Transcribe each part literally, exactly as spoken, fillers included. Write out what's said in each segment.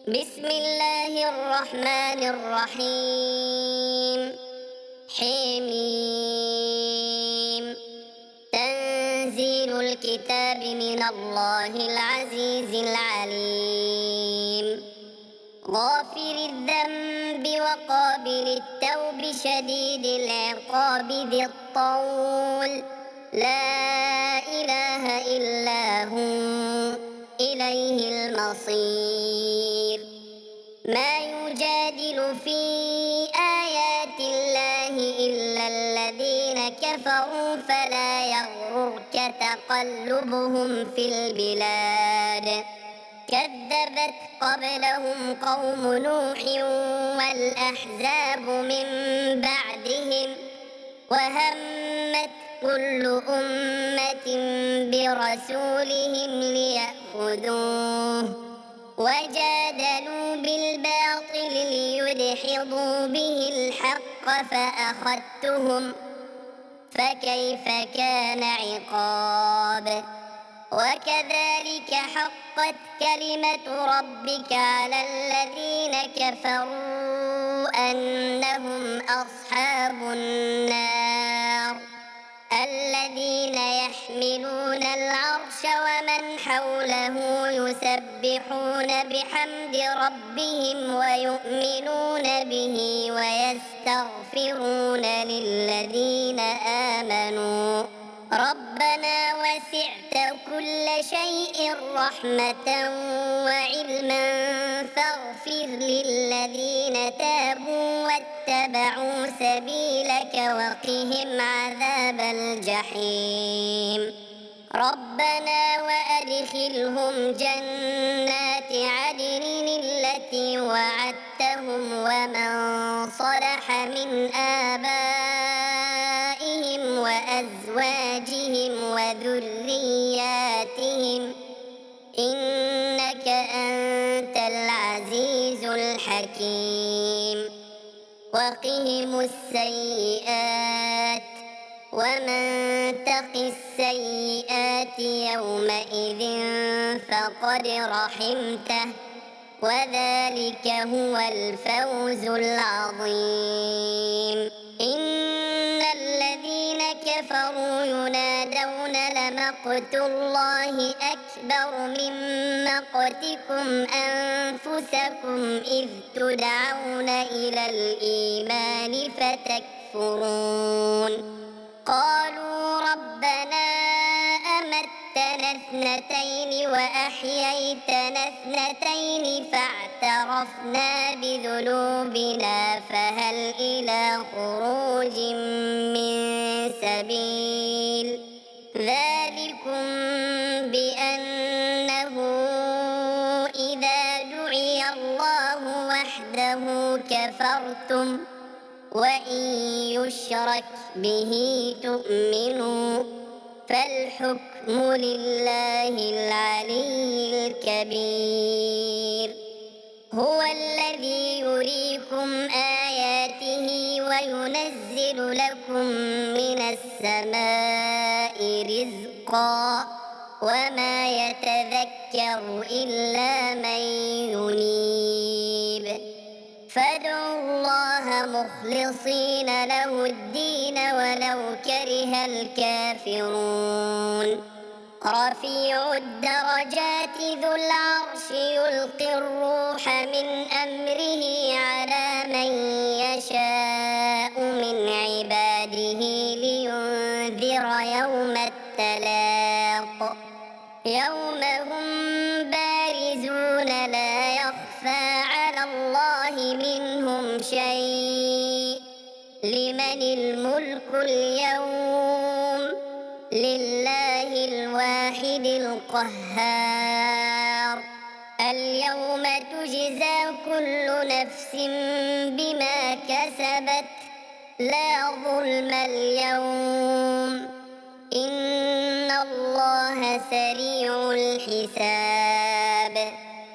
بسم الله الرحمن الرحيم. حميم. تنزيل الكتاب من الله العزيز العليم. غافر الذنب وقابل التوب شديد العقاب ذي الطول، لا إله إلا هو إليه المصير. ما يجادل في آيات الله إلا الذين كفروا فلا يغررك تقلبهم في البلاد. كذبت قبلهم قوم نوح والأحزاب من بعدهم، وهمت كل أمة برسولهم ليأخذوه، وجادلوا بالباطل ليدحضوا به الحق فأخذتهم، فكيف كان عقاب. وكذلك حقت كلمة ربك على الذين كفروا أنهم أصحاب النار. الذين يحملون العرش ومن حوله يسبحون بحمد ربهم ويؤمنون به ويستغفرون للذين آمنوا ربنا وسعت كل شيء رحمة وعلما فاغفر للذين تابوا واتبعوا سبيلك وقهم عذاب الجحيم. ربنا وأدخلهم جنات عدن التي وعدتهم ومن صلح من آبائهم وأزواجهم وذرياتهم إنك أنت العزيز الحكيم. وقهم السيئات ومن تق السيئات يومئذ فقد رحمته، وذلك هو الفوز العظيم. إن الذين كفروا ينادون لمقت الله أكبر من مقتكم أنفسكم إذ تدعون إلى الإيمان فتكفرون. قالوا ربنا أمتنا اثنتين وأحييتنا اثنتين فاعترفنا بذنوبنا فهل إلى خروج من سبيل. ذلكم بأنه إذا دعي الله وحده كفرتم وإن يشرك به تؤمنوا، فالحكم لله العلي الكبير. هو الذي يريكم آياته وينزل لكم من السماء رزقا وما يتذكر إلا من ينيب. فادعوا الله مخلصين له الدين ولو كره الكافرون. رفيع الدرجات ذو العرش يلقي الروح من أمره على من يشاء من عباده لينذر يوم التلاق، يوم هم بارزون لا يخفى على الله منهم شيء. لمن الملك اليوم؟ لله الواحد القهار. اليوم تجزى كل نفس بما كسبت لا ظلم اليوم إن الله سريع الحساب.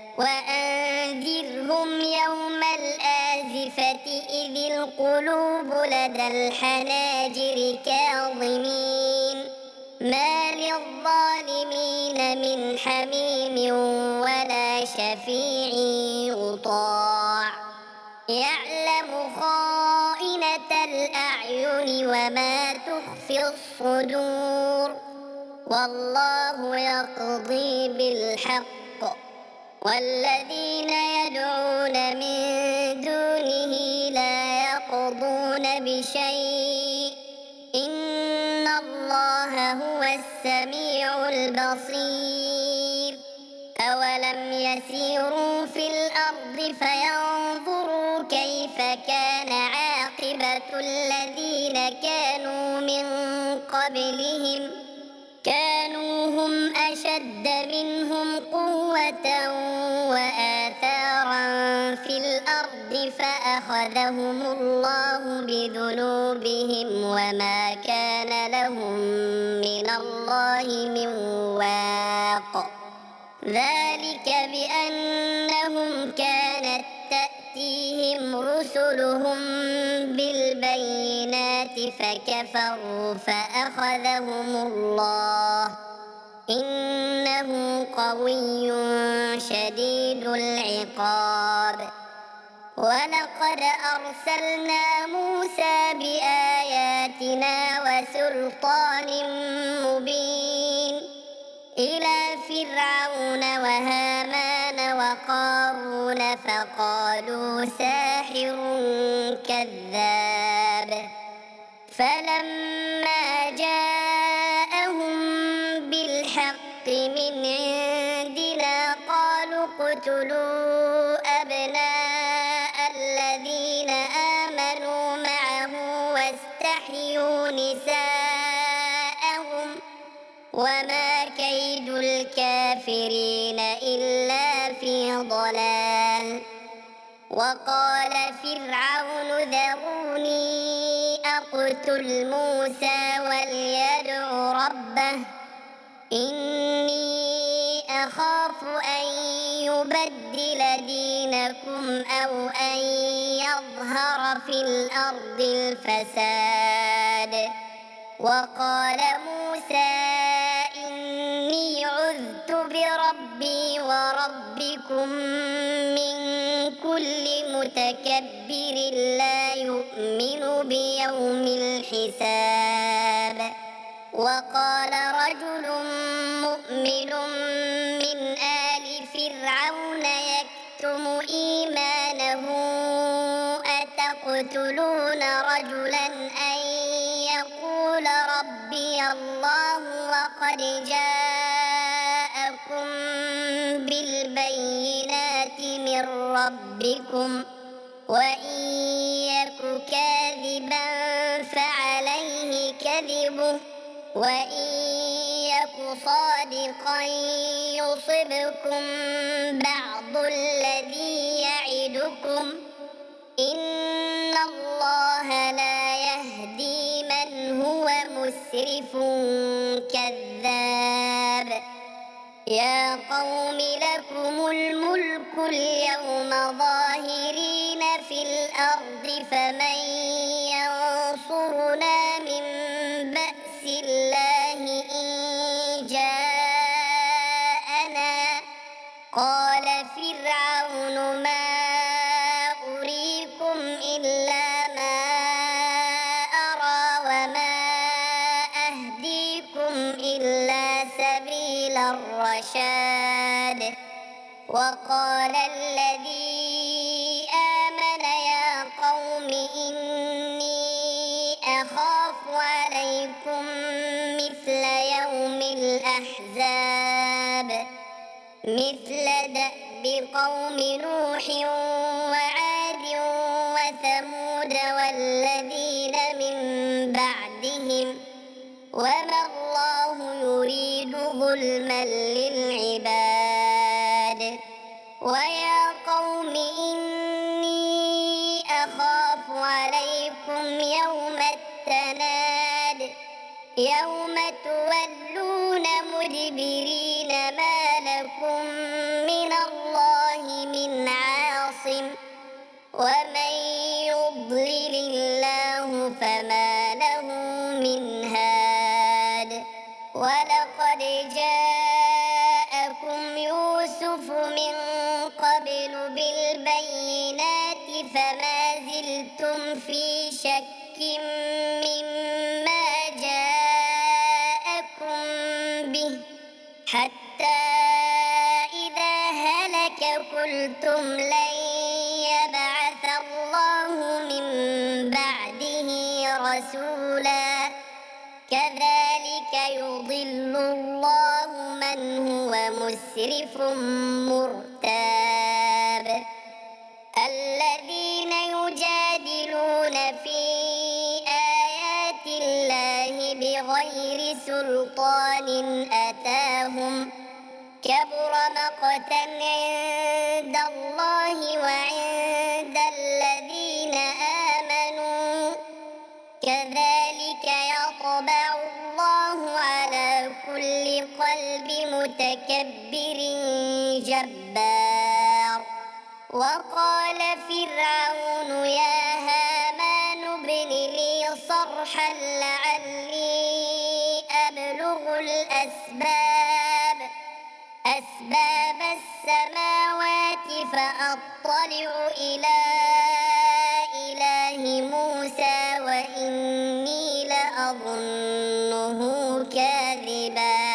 وأنذرهم يوم الآزفة إذ القلوب لدى الحناجر كاظمين ما للظالمين من حميم ولا شفيع يعلم خائنة الأعين وما تخفي الصدور والله يقضي بالحق والذين يدعون من دونه لا يقضون بشيء إن الله هو السميع البصير أولم يسيروا في الأرض فينظروا كيف كان عاقبة الذين كانوا من قبلهم كانوا هم أشد منهم قوة وآثارا في الأرض فأخذهم الله بذنوبهم وما كان لهم من الله من واق ذلك بأنهم كانت تأتيهم رسلهم بالبينات فكفروا فأخذهم الله إنه قوي شديد العقاب ولقد أرسلنا موسى بآياتنا وسلطان مبين إلى فرعون وهامان وقارون فقالوا ساحر كذاب فلما جاءهم بالحق من عندنا قالوا اقتلوا أبناء الذين آمنوا معه واستحيوا نساءهم وما كيد الكافرين إلا في ضلال وقال فرعون ذروني أقتل موسى وليدع ربه إني أخاف أن يبدل دينكم أو أن يظهر في الأرض الفساد وقال موسى إني عذت بربي وربكم من كل متكبر لا يؤمن بيوم الحساب وقال رجل مؤمن من آل فرعون يكتم إيمانه أتقتلون رجلا أن يقول ربي الله وقد جاءكم بالبينات من ربكم وإن يك كاذبا فعليه كذبه وإن يك صادقا يصبكم بعض الذي يعدكم إن الله لا يهدي من هو مسرف كذاب يا قوم لكم الملك اليوم ظاهرين في الأرض فمن ينصرنا من بأس الله إن جاءنا قال فرعون ما أريكم إلا ما أرى وما أهديكم إلا سبيل الرشاد وقال الذي آمن يا قوم إني أخاف عليكم مثل يوم الأحزاب مثل دأب قوم نوح وعاد وثمود والذين من بعدهم وما الله يريد ظلما للعباد ويا قوم إني أخاف عليكم يوم التناد يوم تولون مدبرين ما لكم من الله من عاصم ومن يضلل الله فما له من هاد ولقد جاءكم يوسف من قبل بالبينات فما زلتم في شك مما جاءكم به حتى إذا هلك قلتم لن يبعث الله من بعده رسولا كذلك يضل الله من هو مسرف مرتاب الذين يجادلون في آيات الله بغير سلطان أتاهم كبر مقتا عند الله وعند الذين آمنوا كذلك يطبع الله على كل قلب متكبر جبار وقال فرعون يا هامان ابن لي صرحا لعلي أبلغ الأسباب أسباب السماوات فأطلع إلى إله موسى وإني لأظنه كاذبا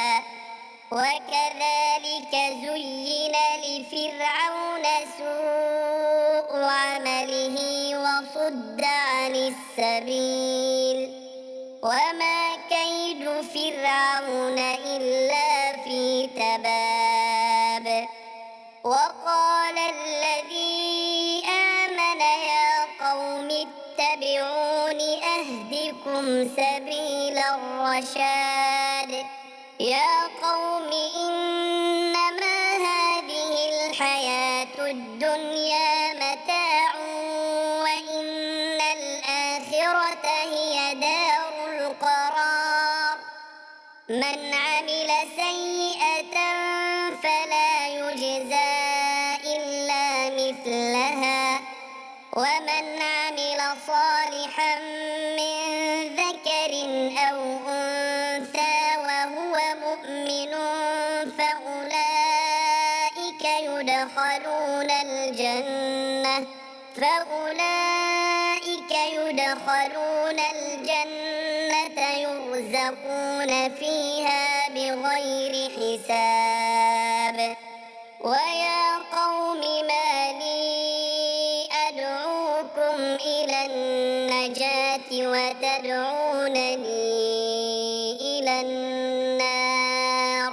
وكذلك زين لفرعون سوء عمله وصد عن السبيل وما كيد فرعون إلا في تباب وقال الذي آمن يا قوم اتبعون أهدكم سبيل الرشاد يا قوم إنما هذه الحياة الدنيا متاع وإن الآخرة هي دار القرار من عمل سيئة فلا يجزى إلا مثلها ومن عمل صالحا من ذكر أو أنثى وهو مؤمن فأولئك يدخلون الجنة فأولئك يدخلون الجنة يرزقون فيها بغير حساب ويا قوم ما لي أدعوكم إلى النجاة وتدعونني إلى النار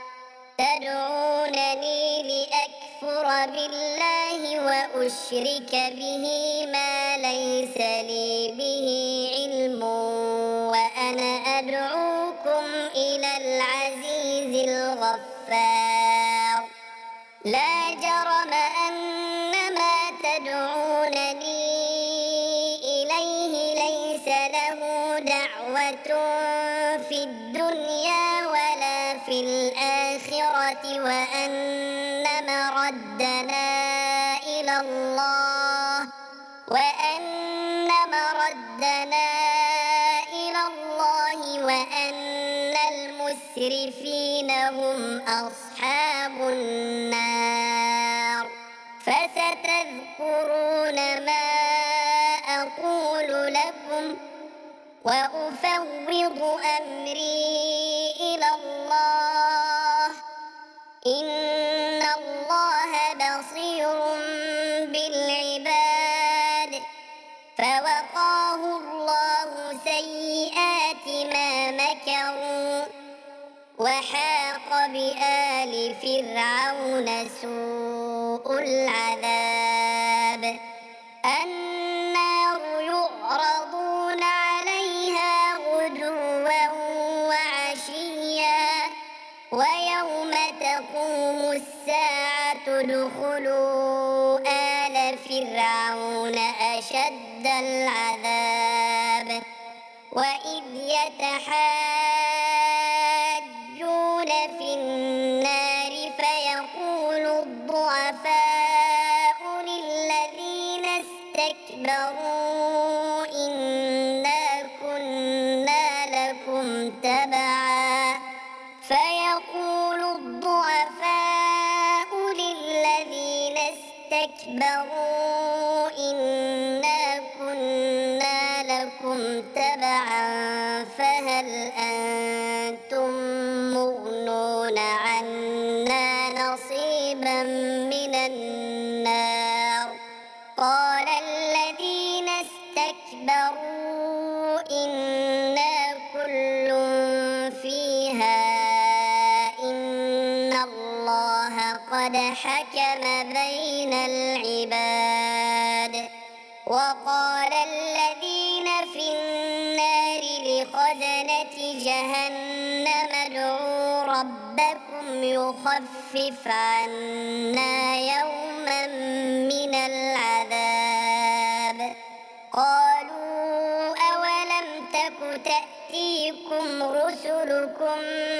تدعونني لأكفر بالله وأشرك به ما ليس لي به علم وأنا أدعوكم إلى العزيز الغفار لا جرم أن ما تدعونني إليه ليس له دعوة في الدنيا ولا في الآخرة وأن مردنا إلى الله وأن مردنا إلى الله وأن المسرفين هم أصحاب النار فستذكرون ما أقول لكم وأفوض أمري إلى الله إن الله بصير بالعباد فوقاه الله سيئات ما مكروا وحاق بآل فرعون سوء العذاب النار يعرضون عليها غدوا وعشيا ويوم تقوم الساعة ادخلوا آل فرعون أشد العذاب وإذ يتحاجون في النار فيقول الضعفاء للذين استكبروا إنا كنا لكم تبعا فيقول الضعفاء للذين استكبروا إنا كنا لكم تبعا فهل أنتم مغنون عنا نصيبا من النار قال الذين استكبروا إنا كل فيها إن الله قد حكم بين العباد وقال الذين في النار لخزنة جهنم ادعوا ربكم يخفف عنا يوما من العذاب قالوا أولم تك تأتيكم رسلكم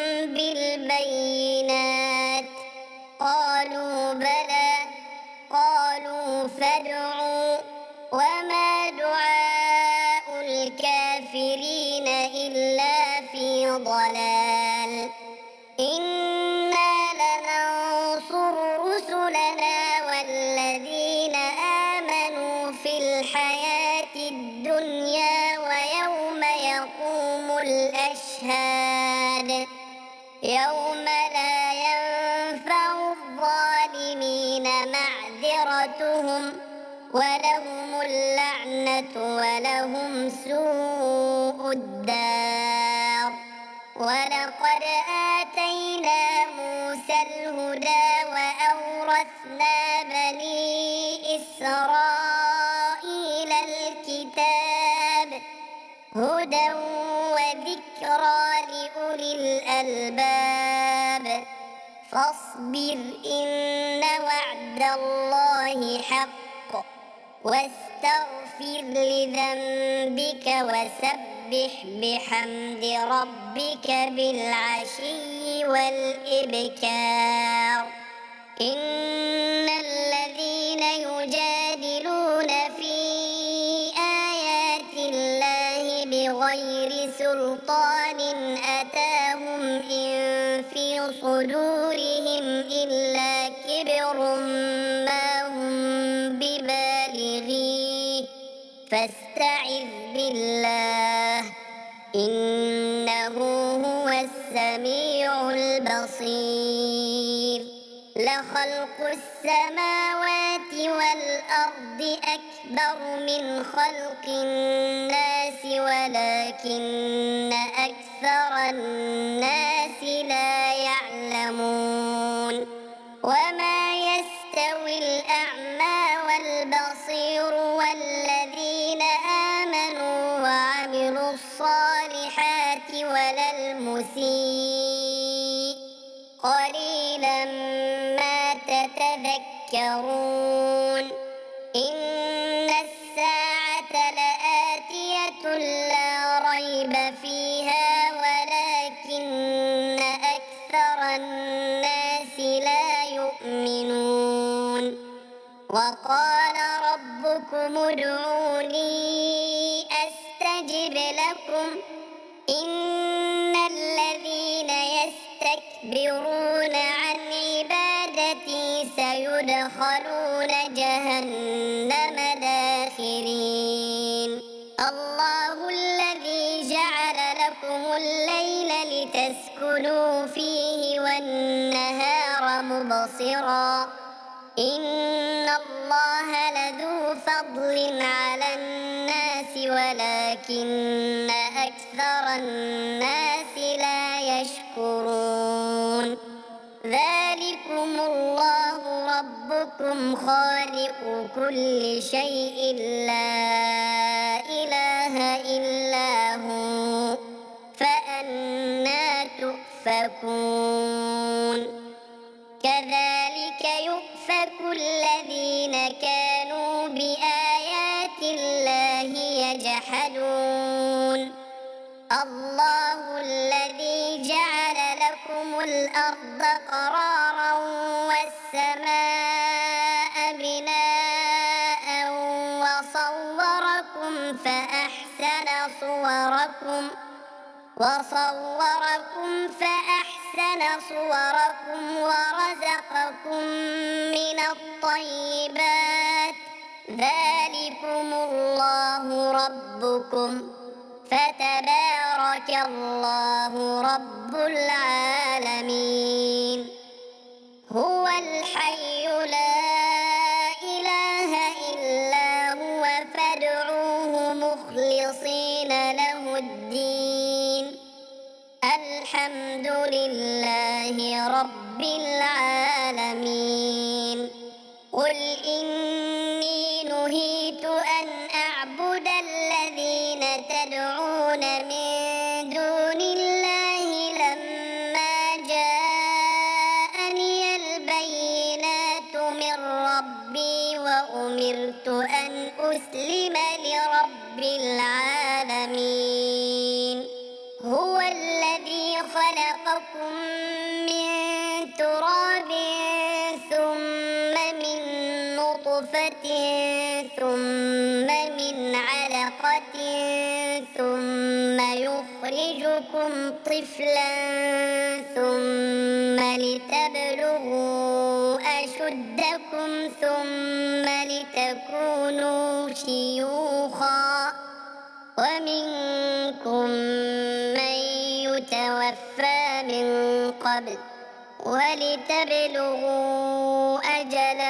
بالبينات قالوا بلى قالوا فادعوا وما دعاء الكافرين إلا في ضلال إنا لننصر رسلنا والذين آمنوا في الحياة الدنيا ويوم يقوم الأشهاد يوم لا ينفع الظالمين معذرتهم ولهم اللعنة ولهم سوء الدار ولقد آتينا موسى الهدى وأورثنا بني إسرائيل الكتاب هدى وذكرى لأولي الألباب فاصبر إن وعد الله حق واستغفر لذنبك وسبح بحمد ربك بالعشي والإبكار إن الذين يجادلون في آيات الله بغير سلطان أتاهم إن في صدورهم إلا كبر ما هم ببالغيه فاستعذ بالله إنه هو السميع البصير لخلق السماوات والأرض أكبر من خلق الناس ولكن أكثر الناس لا يعلمون وما يستوي الأعمى والبصير والذين آمنوا وعملوا الصالحات ولا المسيء قليلا ما تتذكرون إن الساعة لآتية لا ريب فيها ولكن أكثر الناس لا يؤمنون وقال ربكم ادعوني أستجب لكم إن الذين يستكبرون عن عبادتي سيدخلون جهنم داخرين الله الذي جعل لكم الليل لتسكنوا فيه والنهار مبصرا إن الله لذو فضل على الناس ولكن أكثر الناس لا يشكرون ذلكم الله ربكم خالق كل شيء لا إله إلا هو فأنى تؤفكون كذلك يؤفك الذين كانوا بآيات الله يجحدون الله الذي جعل لكم الأرض قرارا والسماء بناء وصوركم فأحسن صوركم وصوركم فأحسن صوركم ورزقكم من الطيبات ذلك ذلكم الله ربكم فتبارك الله رب العالمين. هو الحي لا إله إلا هو فادعوه مخلصين له الدين الحمد لله رب العالمين. قل إني نهيت أن أعبد الذين تدعون من دون الله لما جاءني البينات من ربي وأمرت أن أسلم لرب العالمين. هو الذي خلقكم من تراب ثم من نطفة ثم من علقة ثم يخرجكم طفلا ثم لتبلغوا أشدكم ثم لتكونوا شيوخا ومنكم من يتوفى من قبل ولتبلغوا أجلا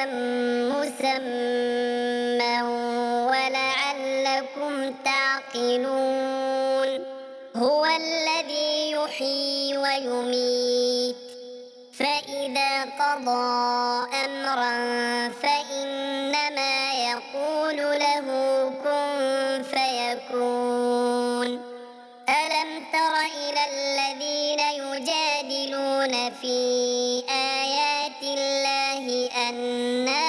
مسمى ولعلكم تعقلون. هو الذي يحيي ويميت فإذا قضى أمرا فإنما يقول له كن فيكون. ألم تر إلى الذين يجادلون في آيات الله أنى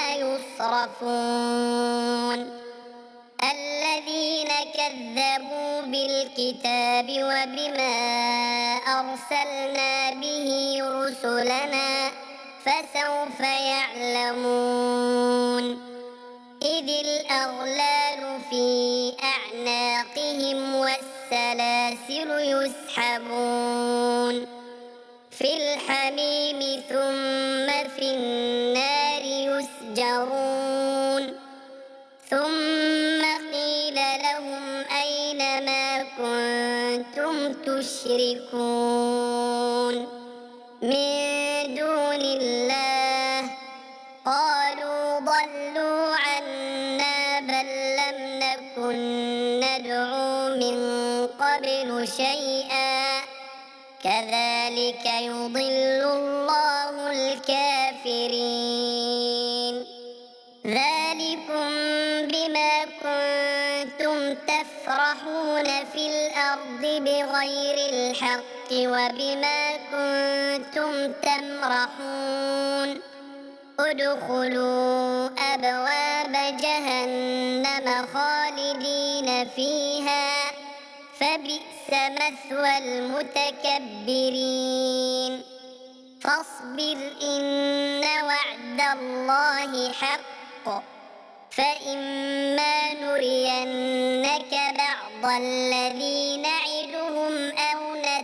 يصرفون الذين كذبوا بالكتاب وبما أرسلنا به رسلنا فسوف يعلمون. إذ الأغلال في أعناقهم والسلاسل يسحبون في الحميم ثم في النار يسجرون. ثم قيل لهم أين ما كنتم تشركون من دون الله قالوا ضلوا عنا بل لم نكن ندعو من قبل شيئا كذلك يضل الله الكافرين. ذلكم بما كنتم تفرحون في الأرض بغير الحق وبما كنتم تمرحون. ادخلوا أبواب جهنم خالدين فيها فبئس مثوى المتكبرين. فاصبر إن وعد الله حق فإما نرينك بعض الذي نعدهم أو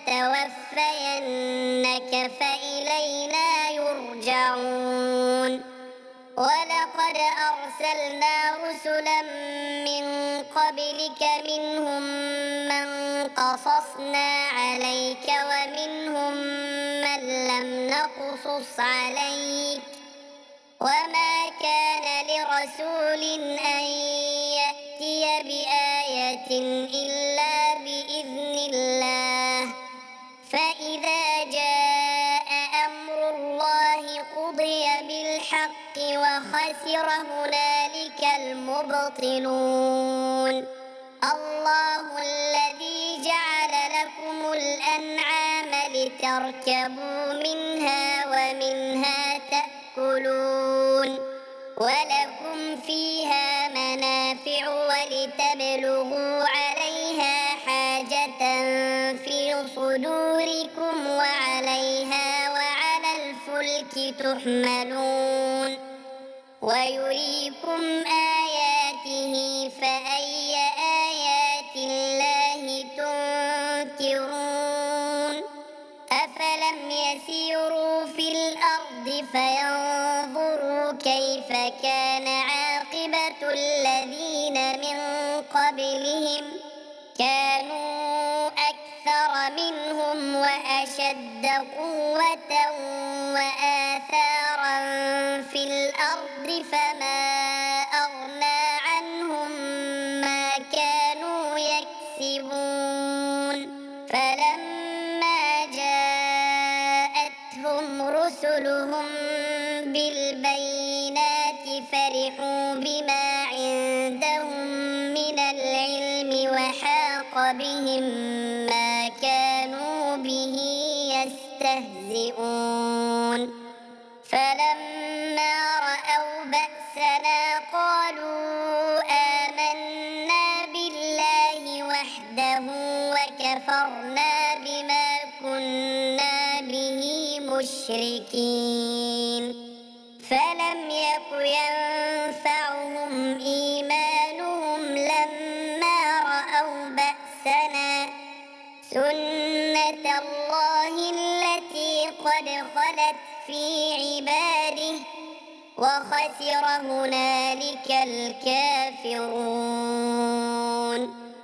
نتوفينك فإلينا يرجعون. ولقد أرسلنا رسلا من قبلك منهم من قصصنا عليك ومنهم من لم نقصص عليك وما كان لرسول أن يأتي بآية إلا بإذن الله. فإذا جاء أمر الله قضي بالحق وخسر هنالك المبطلون. الله الذي جعل لكم الأنعام لتركبوا منها ومنها تأكلون ولكم فيها منافع ولتبلغوا عليها حاجة في صدوركم وعليها وعلى الفلك تحملون ويريكم آياته فأي آيات الله تنكرون. أفلم يسيروا في الأرض فينظروا كيف كان عاقبة الذين قبلهم كانوا أكثر منهم وأشد قوة وآثارا في الأرض فما أغنى عنهم ما كانوا يكسبون فلما جاءتهم رسلهم بالبينات فرحوا بما عندهم من العلم وحاق بهم ما كانوا به يستهزئون فلما رأوا بأسنا قالوا آمنا بالله وحده وكفرنا بما كنا به مشركين فلم يك ينفعهم إيمانهم لما رأوا بأسنا سنة الله التي قد خلت في عباده وخسر هنالك الكافرون.